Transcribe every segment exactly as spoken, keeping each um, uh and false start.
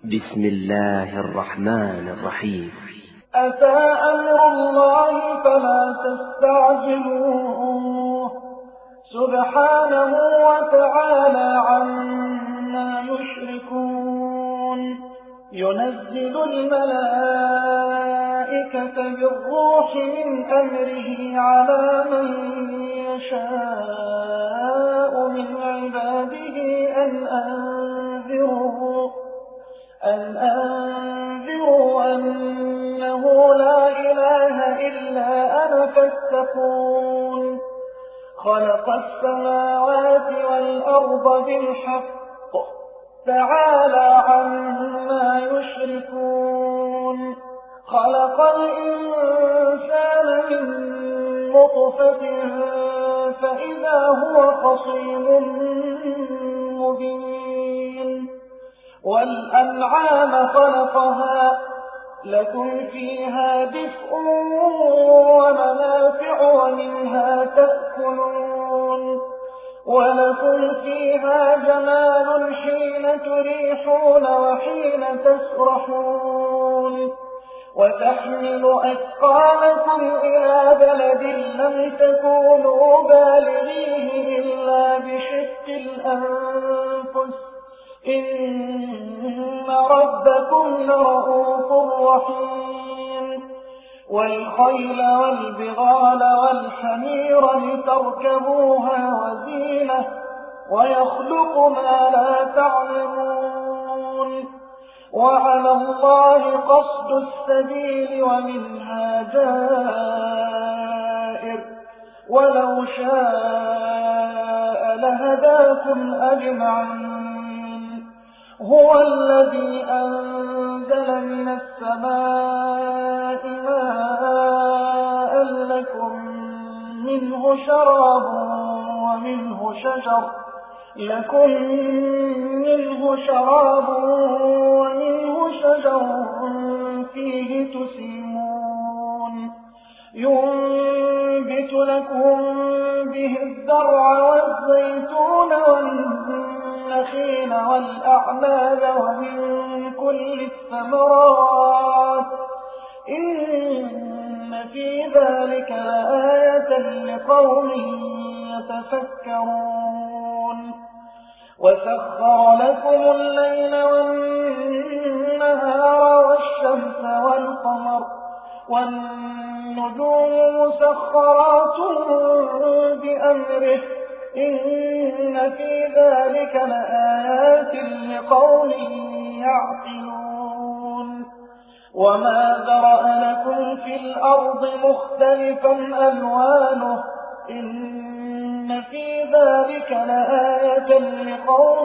بسم الله الرحمن الرحيم. أتى أمر الله فلا تستعجلوه سبحانه وتعالى عما يشركون. ينزل الملائكة بالروح من أمره على من يشاء من عباده أن أنذروا أن أنذروا أنه لا إله إلا أنا فاتقون. خلق السماوات والأرض بالحق تعالى عما يشركون. خلق الإنسان من نطفة فإذا هو خصيم مبين. والأنعام خلقها لكم فيها دفء ومنافع ومنها تأكلون. ولكم فيها جمال حين تريحون وحين تسرحون. وتحمل أثقالكم إلى بلد لم تكونوا بالغيه إلا بشق الأنفس إن ربكم لرؤوف رحيم. والخيل والبغال والحمير لتركبوها وزينة ويخلق ما لا تعلمون. وعلى الله قصد السبيل ومنها جائر ولو شاء لهداكم أجمعين. هو الذي أنزل من السماء ماء لكم منه شراب ومنه شجر لكم منه شراب ومنه شجر فيه تسيمون. ينبت لكم به الزرع والزيتون والنخيل والأعناب ومن كل الثمرات إن في ذلك لآية لقوم يتفكرون. وسخر لكم الليل والنهار والشمس والقمر والنجوم مسخرات بأمره إن في ذلك لآيات لقوم يعقلون. وما ذرأ لكم في الأرض مختلفا ألوانه إن في ذلك لآية لقوم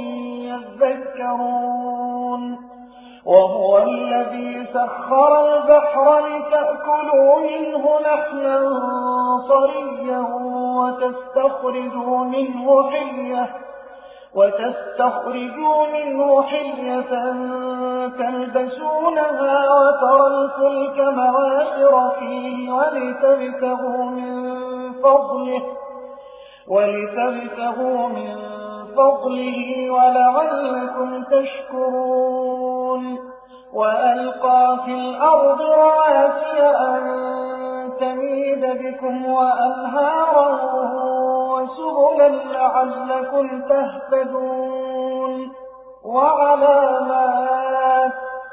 يذكرون. وهو الذي سخر البحر لتأكلوا منه لحما طريا وتستخرجوا منه حلية وتستخرجوا منه حلية تلبسونها وترى الفلك مواخر فيه ولتبتغوا من فضله ولتبتغوا من فضله ولعلكم تشكرون. وألقى في الأرض رواسي أن تميد بكم وأنهارا وسبلا لعلكم تهتدون. وعلامات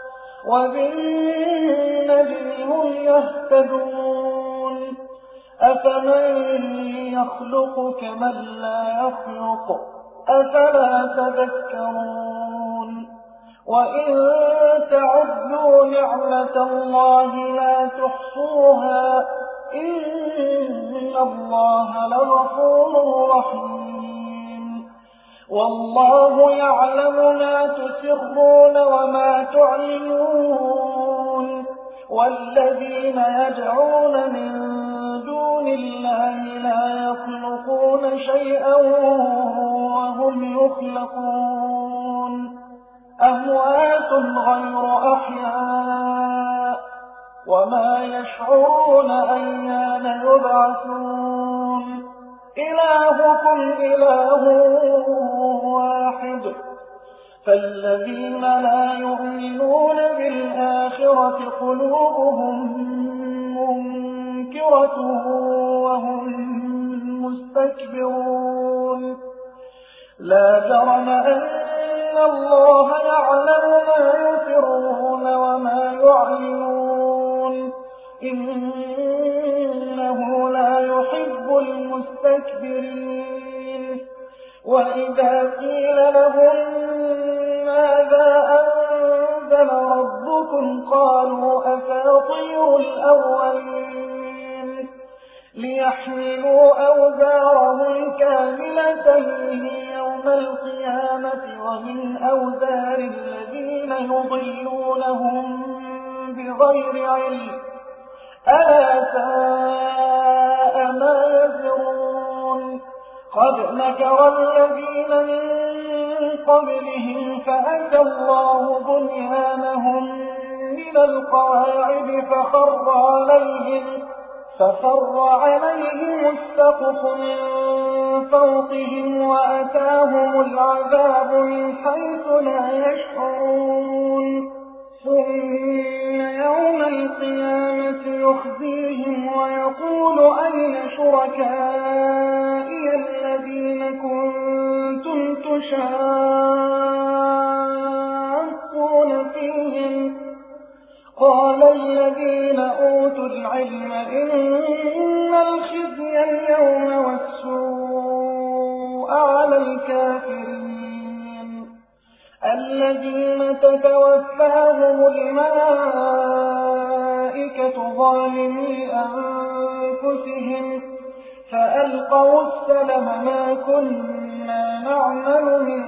وبالنجم هم يهتدون. أفمن يخلق كمن لا يخلق أفلا تذكرون. وإن تعدوا نعمة الله لا تحصوها إن الله لغفور رحيم. والله يعلم ما تسرون وما تعلنون. والذين يدعون من دون الله لا يخلقون شيئا وهم يخلقون. أموات غير أحياء وما يشعرون أيان يبعثون. إلهكم إله واحد فالذين لا يؤمنون بالآخرة قلوبهم منكرة وهم مستكبرون لا جرم أن الله يعلم ما يسرون وما يعلنون إنه لا يحب المستكبرين وإذا قيل لهم ماذا أنزل ربكم قالوا أساطير الأولين ليحملوا أوزارهم كاملة يوم القيامة ومن أوزار الذين يضلونهم بغير علم ألا ساء ما يزرون قد مكر الذين من قبلهم فأتى الله بنيانهم من القواعد فخر عليهم فخر عليهم السقف من فوقهم وأتاهم العذاب من حيث لا يشعرون ثم يوم القيامة يخزيهم ويقول أين شركائي الذين كنتم تشاقون فيهم قال الذين أوتوا العلم إن الخزي اليوم والسوء على الكافرين الذين تتوفاهم الملائكة ظالمي أنفسهم فألقوا السلم ما كنا نعمل من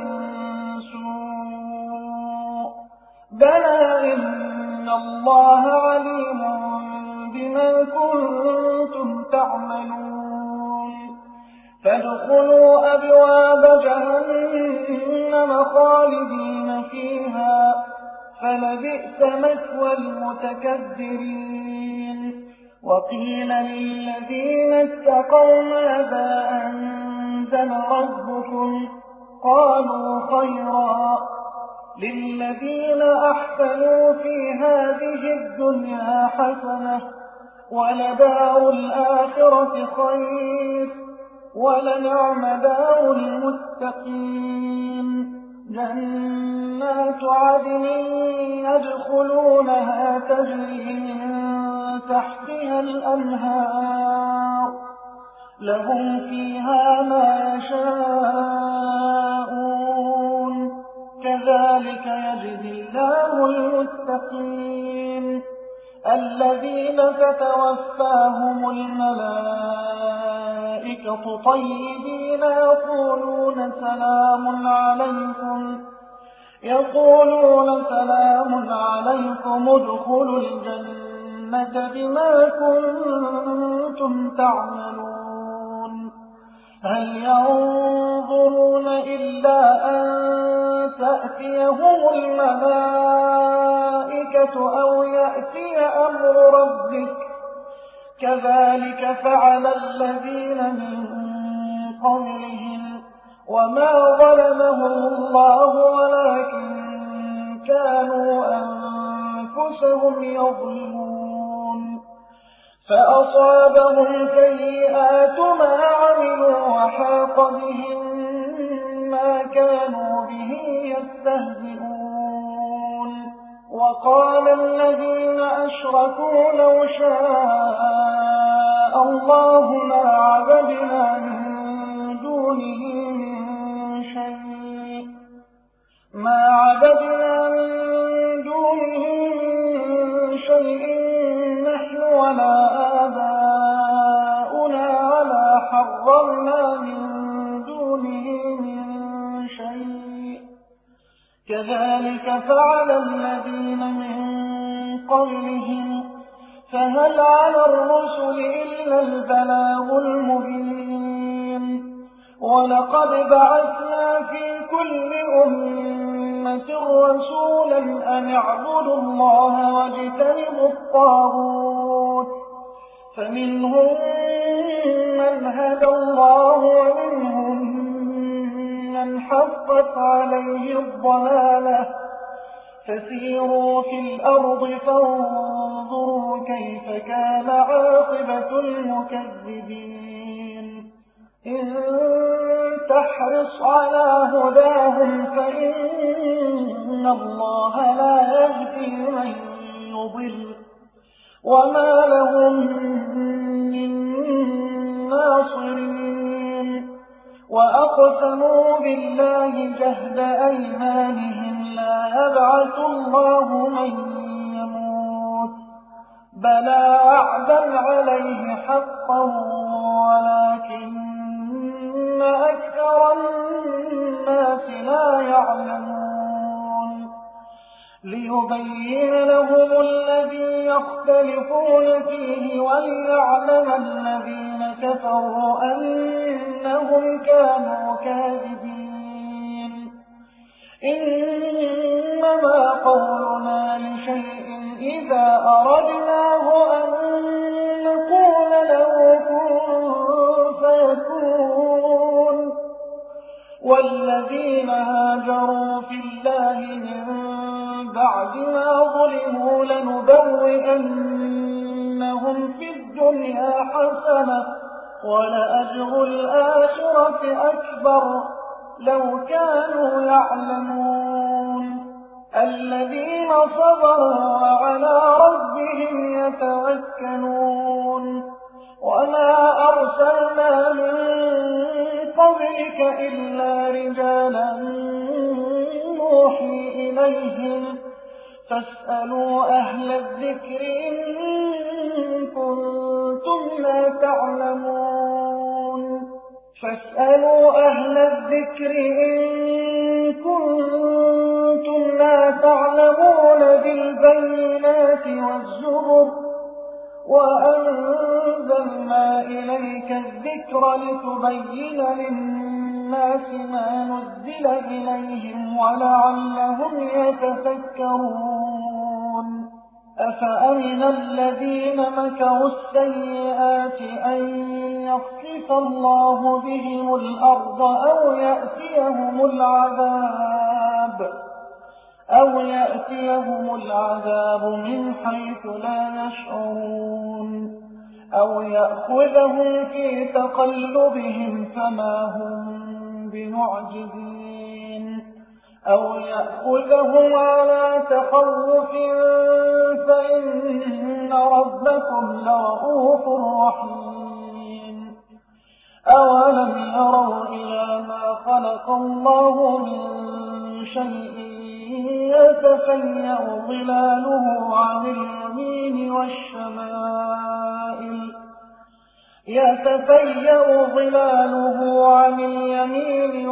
سوء بلى إن الله عليم بما كنتم تعملون فادخلوا أبواب جهنم خالدين فيها فلبئس مثوى المتكبرين وقيل للذين اتقوا ماذا أنزل ربكم قالوا خيرا للذين أحسنوا في هذه الدنيا حسنة ولدار الآخرة خير ولنعم دار المتقين جنات عدن يدخلونها تجري من تحتها الأنهار لهم فيها ما يشاءون كذلك يجزي الله المتقين الذين تتوفاهم الملائكة طيبين يقولون سلام عليكم يقولون سلام عليكم ادخلوا الجنة بما كنتم تعملون هل ينظرون إلا أن تأتيهم الملائكة أو يأتي أمر ربك كذلك فعل الذين من قبلهم وما ظلمهم الله ولكن كانوا أنفسهم يظلمون فأصابهم سيئات ما عملوا وحاق بهم ما كانوا به يستهزئون وقال الذين أشركوا لو شاء الله ما عبدنا من دونه من شيء ما عبدنا من دونه من شيء نحن ولا آباؤنا ولا حرمنا من دونه من شيء كذلك فعل الذين من قبلهم فهل على الرسل إلا البلاغ المبين ولقد بعثنا في كل أمة رسولا أن اعبدوا الله واجتنبوا الطاغوت فمنهم من هدى الله ومنهم من من حقت عليه الضلالة فسيروا في الأرض فانظروا كيف كان عاقبة المكذبين إن تحرص على هداهم فإن الله لا يهدي من يضل وما لهم من ناصرين وأقسموا بالله جهد أيمانهم لا يبعث الله من يموت بلى وعدا عليه حقا ولكن أكثر الناس لا يعلمون ليبين لهم الذي يختلفون فيه وليعلم الذين كفروا أنهم كانوا كاذبين إنما قولنا لشيء إذا أردناه أن نقول له كن فيكون والذين هاجروا في الله من بعد ما ظلموا لنبوئنهم في الدنيا حسنة ولأجر الآخرة أكبر لو كانوا يعلمون الذين صبروا وعلى ربهم يتوكلون وما أرسلنا من قبلك إلا رجالا نوحي إليهم فاسألوا أهل الذكر إن كنتم لا تعلمون فاسألوا أهل الذكر إن كنتم لا تعلمون بالبينات والزبر وأنزلنا إليك الذكر لتبين للناس ما نزل إليهم ولعلهم يتفكرون أفأمن الذين مكروا السيئات أن يخسف الله بهم الأرض أو يأتيهم العذاب أو يأتيهم العذاب من حيث لا يشعرون أو يأخذهم في تقلبهم فما هم بمعجزين أو يأخذهم على تخوف فإن ربكم لرؤوف رحيم أولم يروا إلى ما خلق الله من شيء يتفيأ ظلاله عن اليمين والشمائل يتفيأ ظلاله عن اليمين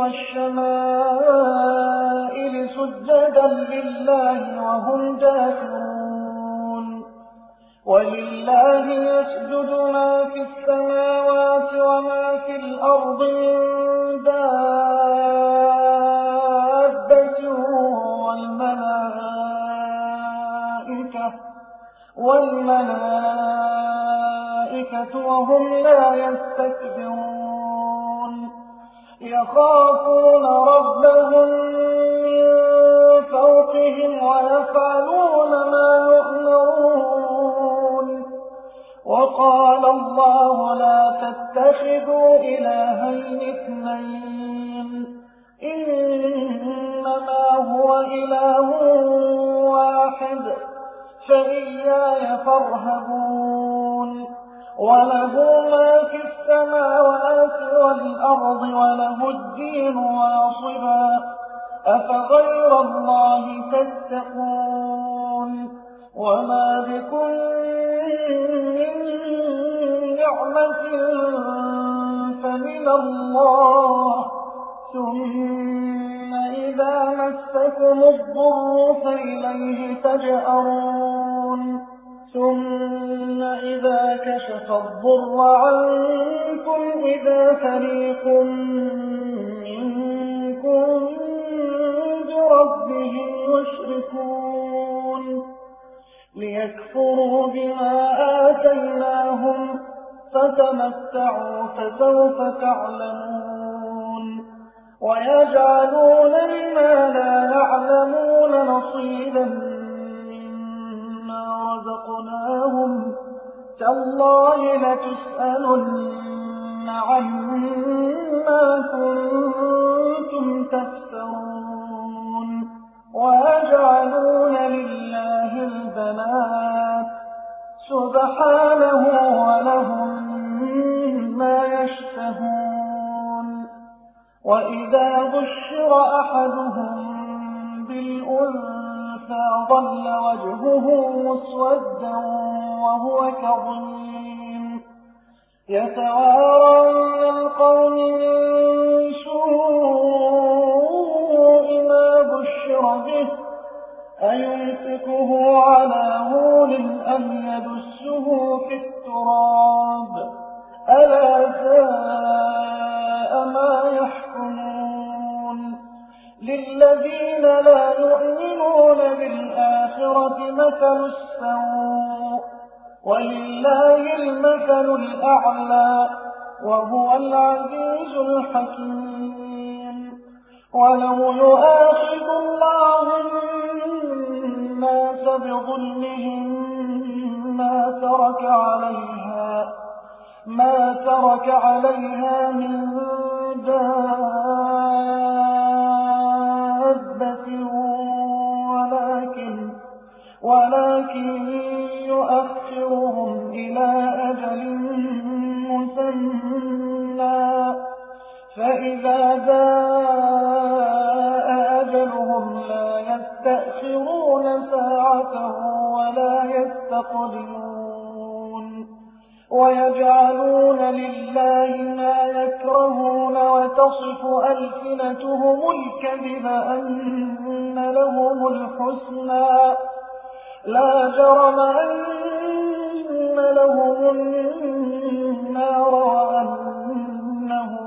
والشمائل سجدا لله وهم داخرون ولله يسجد ما في السماوات وما في الأرض من دابة والملائكة والملائكة وهم لا يستكبرون يخافون ربهم من فوقهم ويفعلون ما يؤمرون وقال الله لا تتخذوا إلهين اثنين إنما هو إله واحد فإياي فارهبون وله ما في السماوات والأرض وله الدين واصبا أفغير الله تتقون وما بكم من نعمة فمن الله ثم إذا مسكم الضر فإليه تجأرون ثم إذا كشف الضر عنكم إذا فريق منكم بربهم يشركون ليكفروا بما آتيناهم فتمتعوا فسوف تعلمون ويجعلون لما لا يعلمون نصيبا مما رزقناهم تالله لتسألن عما كنتم تفترون ويجعلون لله البنات سبحانه ولهم ما يشتهون وإذا بشر أحدهم بالأنثى ظل وجهه مسودا وهو كظيم يتوارى من القوم من سوء ما بشر به أيمسكه على هون أم يدسه في التراب ألا ساء ما يحكمون للذين لا يؤمنون بالآخرة مثل السوء ولله المثل الأعلى وهو العزيز الحكيم ولو يؤاخذ الله الناس بظلمهم ما ترك عليها ما ترك عليها من دابة ولكن ولكن يؤخرهم إلى أجل مسمى فإذا جاء أجلهم لا يستأخرون ساعة ولا يستقدمون ويجعلون لله ما يكرهون وتصف ألسنتهم الكذب أن لهم الحسنى لا جرم أن لهم النار وأنهم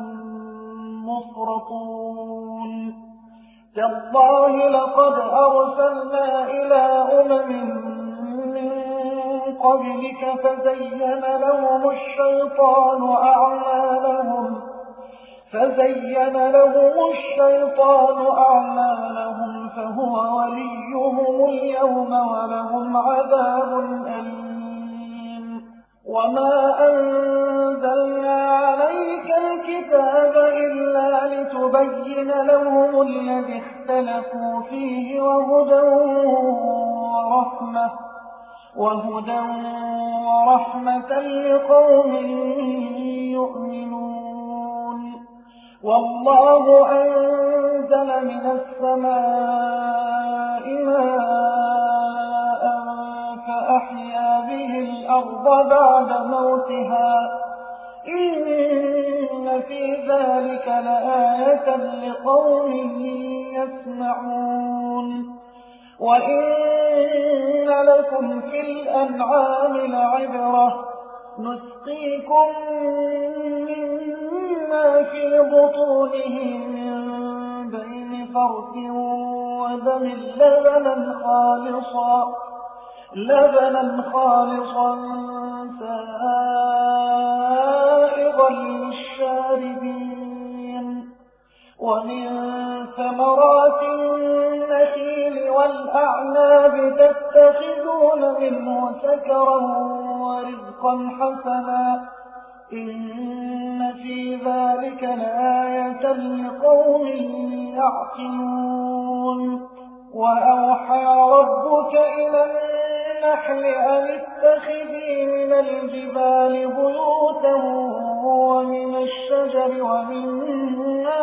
مفرطون تالله لقد أرسلنا إلى أمم من قبلك فزين لهم الشيطان أعمالهم فزين لهم الشيطان أعمالهم فهو وليهم اليوم ولهم عذاب أليم وما أنزلنا عليك الكتاب إلا لتبين لهم الذي اختلفوا فيه وهدى ورحمة وهدى ورحمة لقوم يؤمنون والله أنزل من السماء ماء فأحيا به الأرض بعد موتها إن في ذلك لآية لقوم يسمعون وإن لكم في الأنعام لعبرة نسقيكم مما في بطونه من بين فرث ودم لبنا خالصا لبنا خالصا سائغا للشاربين ومن ثمرات النخيل والأعناب تتخذون منه سكرا ورزقا حسنا إن في ذلك لآية لقوم يعقلون وأوحى ربك إلى النحل أن اتخذي من الجبال بيوتا ومن الشجر ومما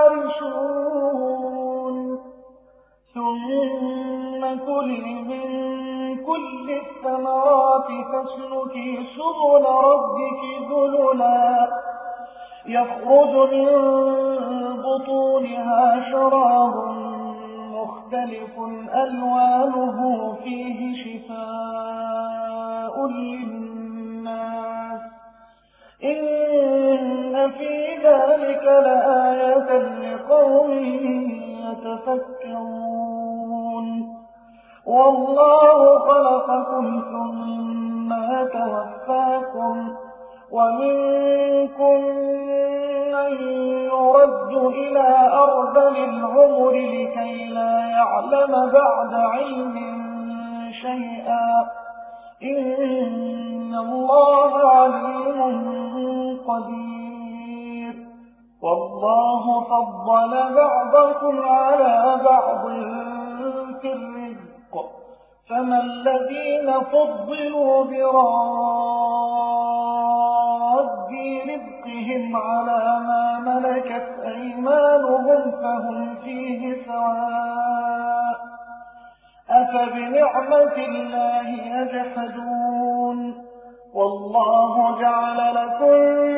يعرشون ثم كلي من كل الثمرات فاسلكي سبل ربك ذللا يخرج من بطونها شراب مختلف ألوانه فيه شفاء للناس إن في ذلك لآية لقوم يتفكرون والله خلقكم ثم يتوفاكم ومنكم من يرد إلى أرذل العمر لكي لا يعلم بعد علم شيئا إن الله عليم قدير والله فضل بعضكم على بعض في الرزق فما الذين فضلوا براد رزقهم على ما ملكت أيمانهم فهم فيه سواء أفبنعمة الله يجحدون والله جعل لكم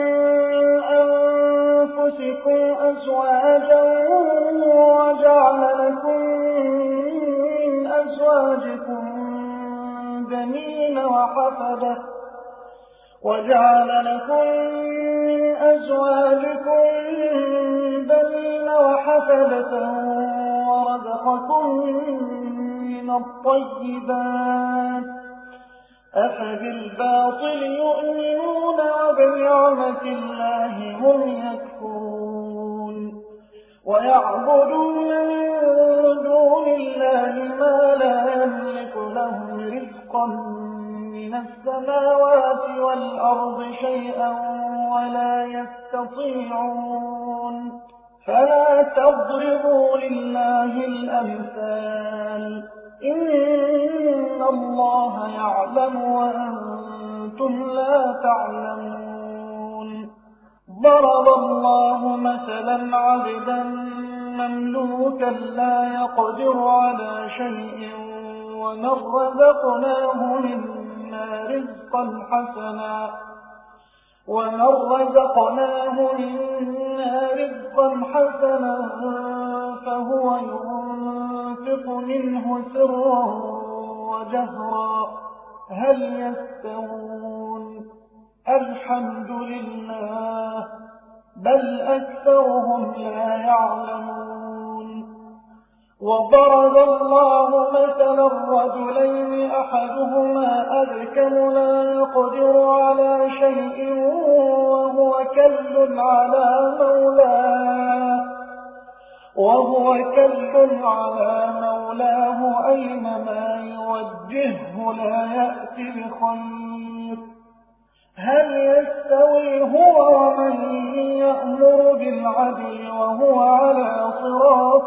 أنفسكم أزواجا وجعل لكم من أزواجكم بنين وحفدة وجعل لكم من أزواجكم بنين وحفدة ورزقكم من الطيبات أفبالباطل يؤمنون وبنعمة الله هم يكفرون ويعبدون من دون الله ما لا يملك لهم رزقا من السماوات والأرض شيئا ولا يستطيعون فلا تضربوا لله الأمثال إن الله يعلم وأنتم لا تعلمون ضرب الله مثلا عبدا مملوكا لا يقدر على شيء ومن رزقناه منا رزقا حسنا ومن رزقناه منا رزقا حسنا فهو ينفق منه سرا وجهرا هل يستوون الحمد لله بل أكثرهم لا يعلمون وضرب الله مثلا رجلين أحدهما أبكم لا يقدر على شيء وهو كل على مولاه وهو كل على مولاه أينما يوجهه لا يأتي بخير هل يستوي هو ومن يأمر بالعدل وهو على صراط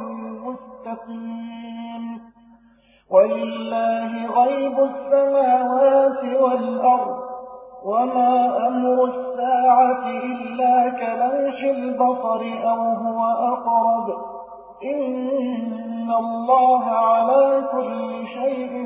مستقيم ولله غيب السماوات والأرض وما أمر الساعة إلا كلمح البصر أو هو أقرب إن الله على كل شيء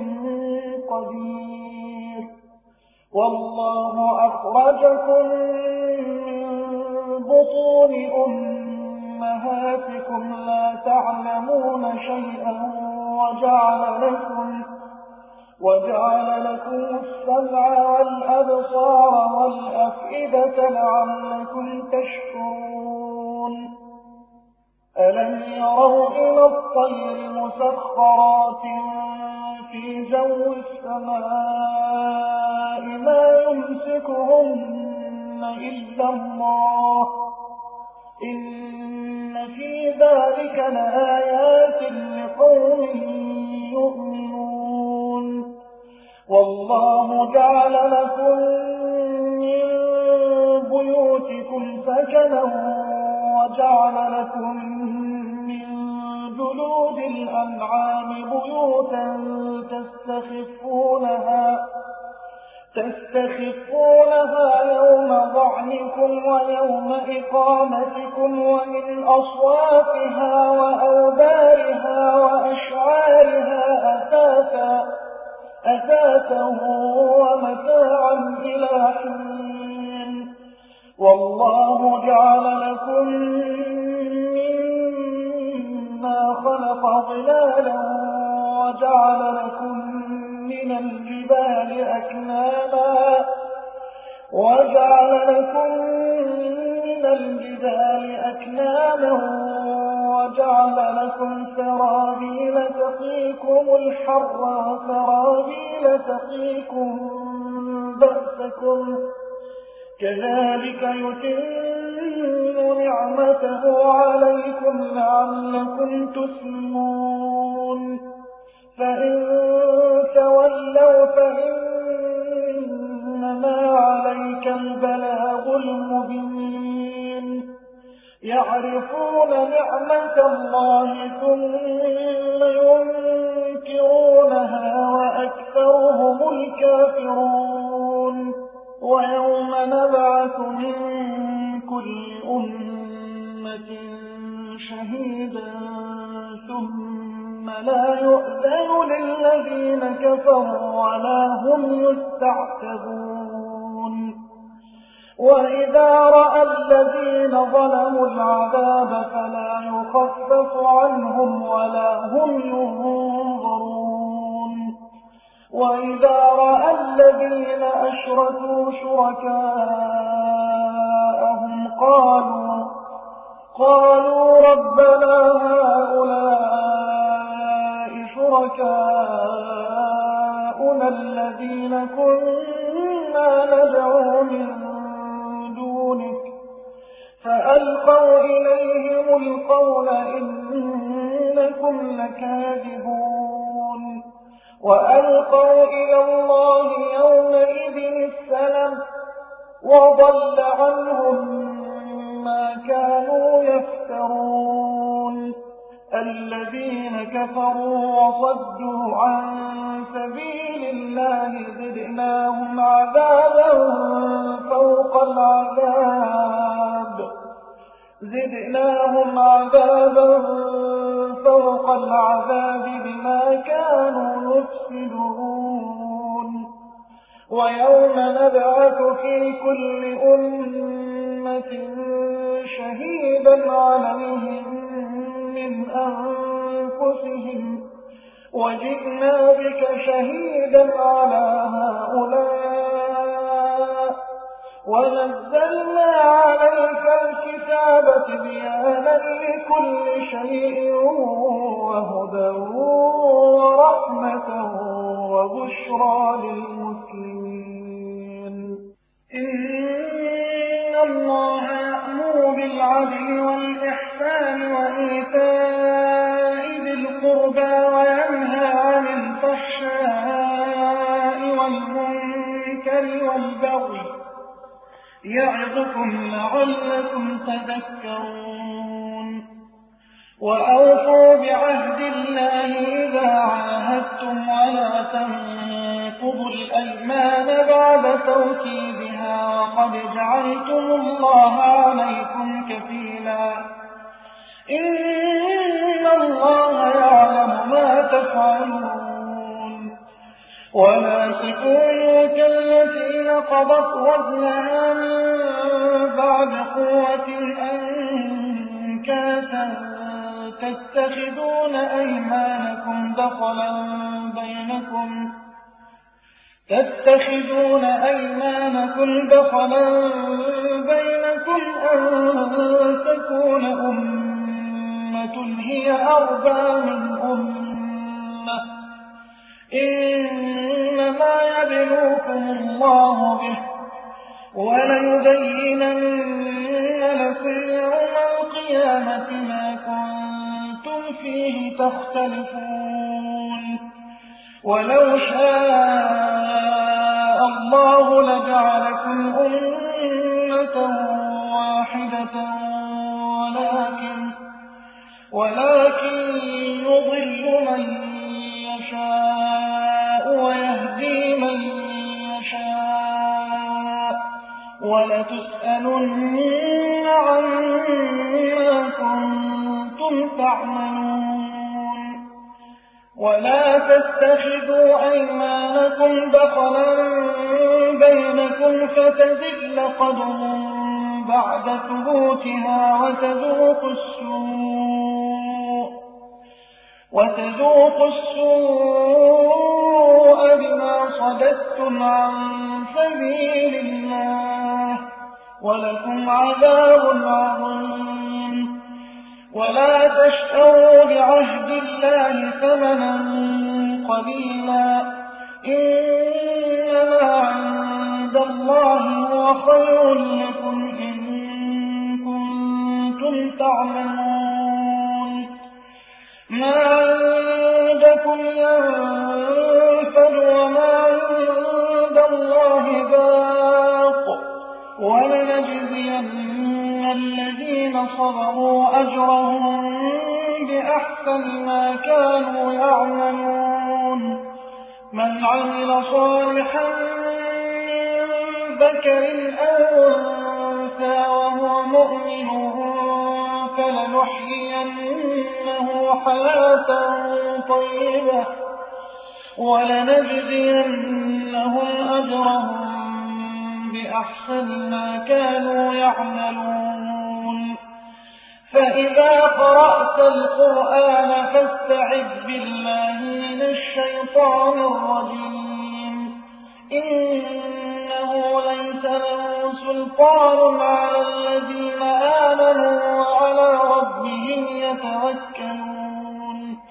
قدير والله أخرجكم من بطون أمهاتكم لا تعلمون شيئا وجعل لكم وجعل لكم السمع والأبصار والأفئدة لعلكم تشكرون ألم يروا إلى الطير مسخرات في جو السماء ما يمسكهن إلا الله إن في ذلك لآيات لقوم يؤمنون والله جعل لكم من بيوتكم سكنا وجعل لكم من جلود الأنعام بيوتا تستخفونها تستخفونها يوم ظعنكم ويوم إقامتكم ومن أصوافها وأوبارها وأشعارها أثاثا أثاثا ومتاعا إلى حين والله جعل لكم مما خلق ظلالا وجعل لكم من الجبال أكنانا وجعل لكم من الجبال أكنانا وجعل لكم سرابيل تقيكم الحر وسرابيل تقيكم بأسكم كذلك يتم نعمته عليكم لعلكم تسلمون فإن تولوا فإنما عليك البلاغ المبين يعرفون نعمة الله ثم ينكرونها وأكثرهم الكافرون ويوم نبعث من كل أمة شهيدا ثم لا يؤذن للذين كفروا ولا هم يستعتبون وإذا رأى الذين ظلموا العذاب فلا يخفف عنهم ولا هم ينظرون وإذا رأى الذين أشركوا شركاءهم قالوا قالوا ربنا هؤلاء شركاؤنا الذين كنا ندعو من دونك فألقوا إليهم القول إنكم لكاذبون وألقوا إلى الله يومئذ السلام وضل عنهم ما كانوا يفترون الذين كفروا وصدوا عن سبيل الله زدناهم عذابا فوق العذاب زدناهم عذابا فوق العذاب بما كانوا يفسدون ويوم نبعث في كل أمة شهيدا عليهم من أنفسهم وجئنا بك شهيدا على هؤلاء ونزلنا عليك الكتاب تبيانا لكل شيء وهدى ورحمة وبشرى للمسلمين إن الله يأمر بالعدل والإحسان وإيتاء ذي القربى وينهى عن الفحشاء والمنكر والبغي يعظكم لعلكم تذكرون وأوفوا بعهد الله إذا عاهدتم ولا تنقضوا الأيمان بعد توكيدها وقد جعلتم الله عليكم كفيلا إن الله يعلم ما تفعلون ولا تكونوا كالتي نقضت غزلها من بعد قوة أنكاثا تتخذون أيمانكم دخلا بينكم تتخذون أيمانكم دخلا بينكم أن تكون أمة هي أربى من أمة إنما يبلوكم الله به وليبينن لكم يوم القيامة ما كنتم فيه تختلفون ولو شاء الله لجعلكم أمة واحدة ولكن ولكن يضل من يشاء ويهدي من يشاء ولتسألن عما كنتم تعملون ولا تتخذوا أيمانكم دخلا بينكم فتزل قدم بعد ثبوتها وتذوقوا السوء وتذوقوا السوء بما صددتم عن سبيل الله ولكم عذاب عظيم ولا تشتروا بعهد الله ثمنا قليلا إنما عند الله هو خير لكم إن كنتم تعلمون. ما عندكم ينفد وما عند الله باق ولنجزين الذين صبروا أجرهم بأحسن ما كانوا يعملون. من عمل صالحا من ذكر أو أنثى وهو مؤمن فلنحيينه حياة طيبة ولنجزينهم أجرهم بأحسن ما كانوا يعملون. فإذا قرأت القرآن فاستعذ بالله من الشيطان الرجيم. إنه ليس له سلطان على الذين آمنوا وعلى ربهم يتوكلون.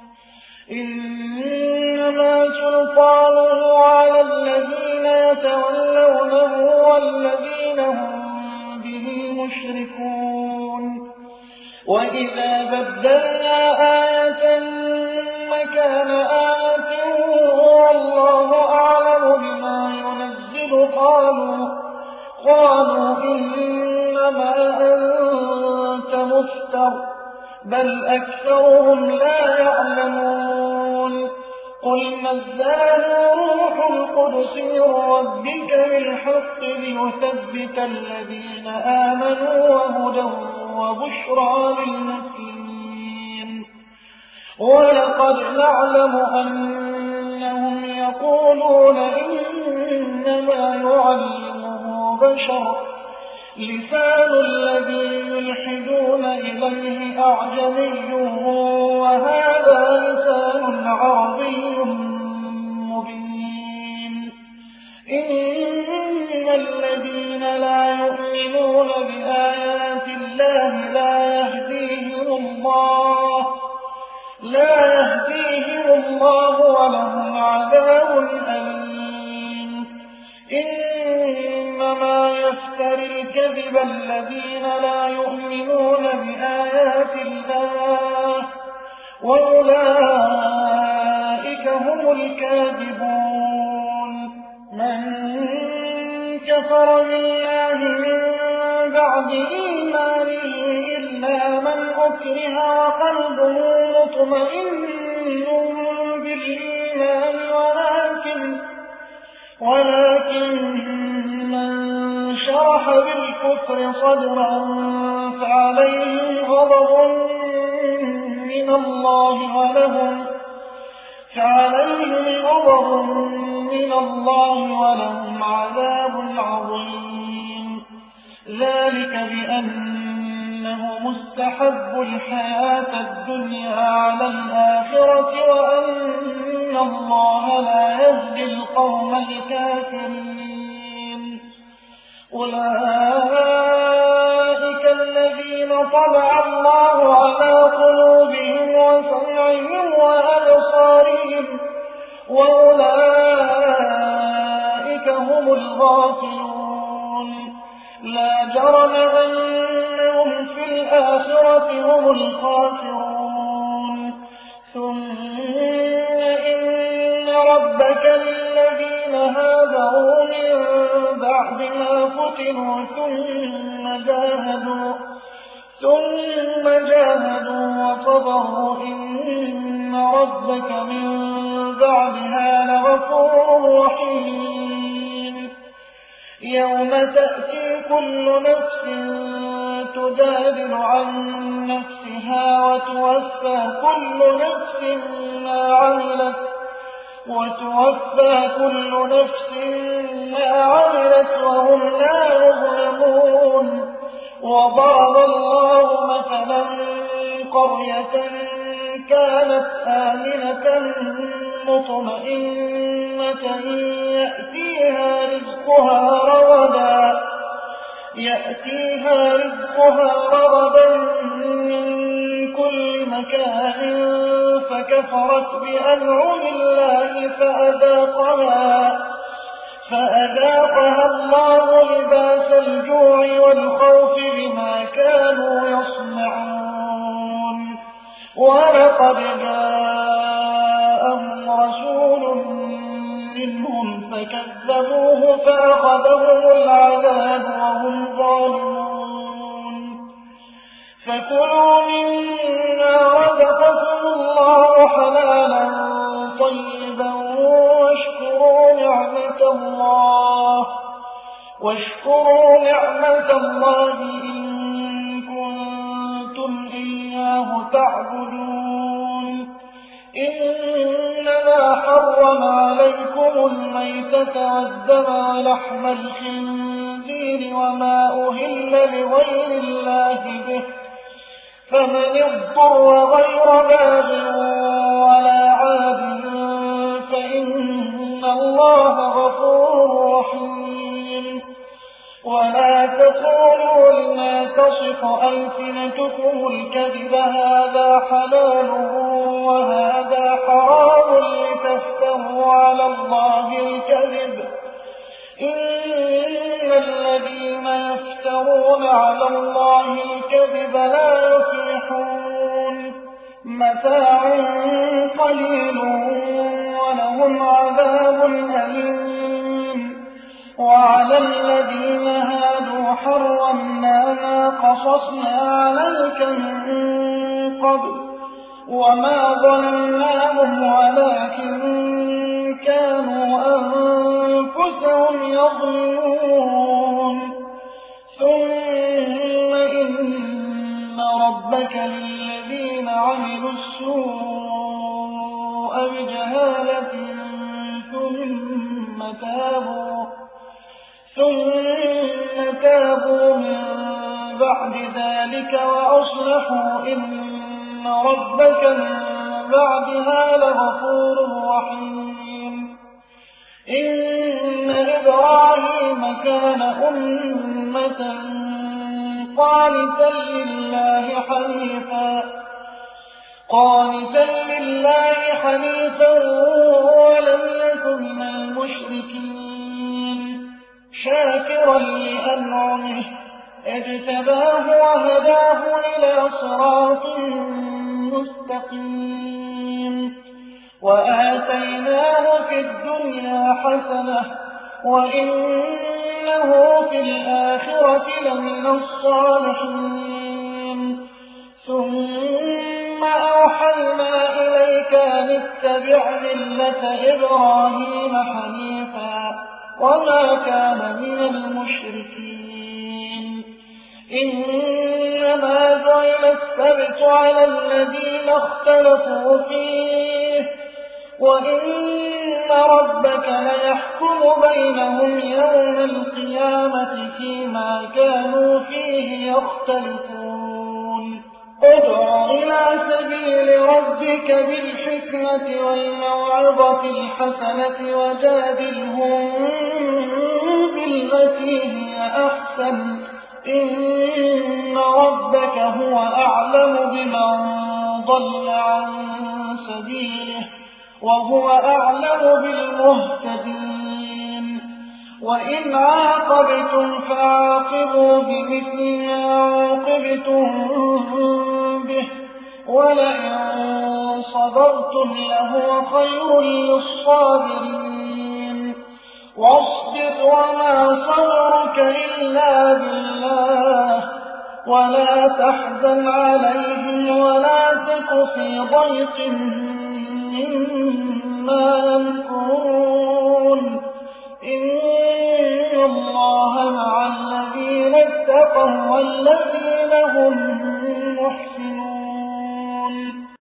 إنما سلطانه على الذين يتولونه والذين هم به مشركون. وإذا بدلنا آية مكان آية والله أعلم بما ينزل قالوا قالوا إنما أنت مفتر بل أكثرهم لا يعلمون. قل نزله روح القدس من ربك بالحق ليثبت الذين آمنوا وهدى وبشرى للمسلمين. ولقد نعلم أنهم يقولون إنما يعلمه بشر لسان الذي يلحدون إليه أعجمي وهذا لسان عربي مبين. إن الذين لا يؤمنون بآيات الله لا يهديهم الله لا يهديهم الله ولهم عذاب أليم. إنما يفتري الكذب الذين لا يؤمنون بآيات الله وأولئك هم الكاذبون. من كفر بالله من بعد إيمانه إلا من أكره وقلبه مطمئن بالإيمان ولكن ولكن من شرح بالكفر صدرا فعليهم غضب من الله ولهم فعليهم غضب من الله ولهم عذاب عظيم. ذلك بأنه مستحب الحياة الدنيا على الآخرة وأن الله لا يهدي القوم الكافرين. أولئك الذين طبع الله على قلوبهم وسمعهم وأبصارهم وأولئك هم الغافلون. لا جرم أنهم في الآخرة هم الخاسرون. ثم إن ربك للذين هاجروا من بعد ما فتنوا ثم جاهدوا ثم جاهدوا وصبروا إن ربك من بعدها لغفور رحيم. يوم تأتي كل نفس تجادل عن نفسها وتوفى كل نفس ما عملت وتوفى كل نفس ما عملت وهم لا يظلمون. وضرب الله مثلا قرية كانت آمنة مطمئنة يأتيها رزقها رغدا يأتيها رزقها رغدا من كل مكان فكفرت بأنعم الله فأذاقها فأذاقها الله لباس الجوع والخوف بما كانوا يصنعون. ولقد جاءهم رسول منهم فكذبوه فأخذهم العذاب وهم ظالمون. فكلوا مما رزقكم الله حلالا طيبا واشكروا نعمة الله واشكروا نعمة الله إن كنتم إياه تعبدون. إنما حرم عليكم الميتة والدم ولحم الخنزير وما أهل لغير الله به، فمن اضطر غير باغ ولا عاد فإن الله غفور رحيم. ولا تقولوا لما تصف ألسنتكم الكذب هذا حلال وهذا حرام لتفتروا على الله الكذب. إن الذين يفترون على الله الكذب لا يفلحون. متاع قليل ولهم عذاب أليم. وعلى الذين هادوا حرمنا ما قصصنا عليك من قبل وما ظلمناهم ولكن كانوا أنفسهم يظلمون. ثم إن ربك للذين عملوا السوء بجهالة ثم تابوا ثم تابوا من بعد ذلك وأصلحوا إن ربك من بعدها لغفور رحيم. إن إبراهيم كان أمة قانتا لله حنيفا قانتا لله حنيفا ولم يكن من المشركين شاكرا لأنعمه اجتباه وهداه إلى صراط مستقيم. وآتيناه في الدنيا حسنة وإنه في الآخرة لمن الصالحين. ثم أوحينا إليك أن اتبع ملة إبراهيم حنيفا وما كان من المشركين. إنما جعل السبت على الذين اختلفوا فيه وإن ربك ليحكم بينهم يوم القيامة فيما كانوا فيه يختلفون. ادع إلى سبيل ربك بالحكمة والموعظة الحسنة وجادلهم بالتي هي أحسن إن ربك هو أعلم بمن ضل عن سبيله وهو أعلم بالمهتدين. وإن عاقبتم فعاقبوا بمثل ما عوقبتم به ولئن صبرتم لهو خير للصابرين. واصبر وما صبرك إلا بالله ولا تحزن عليهم ولا تك في ضيق مما يمكرون. إن الله مع الذين اتقوا والذين هم محسنون.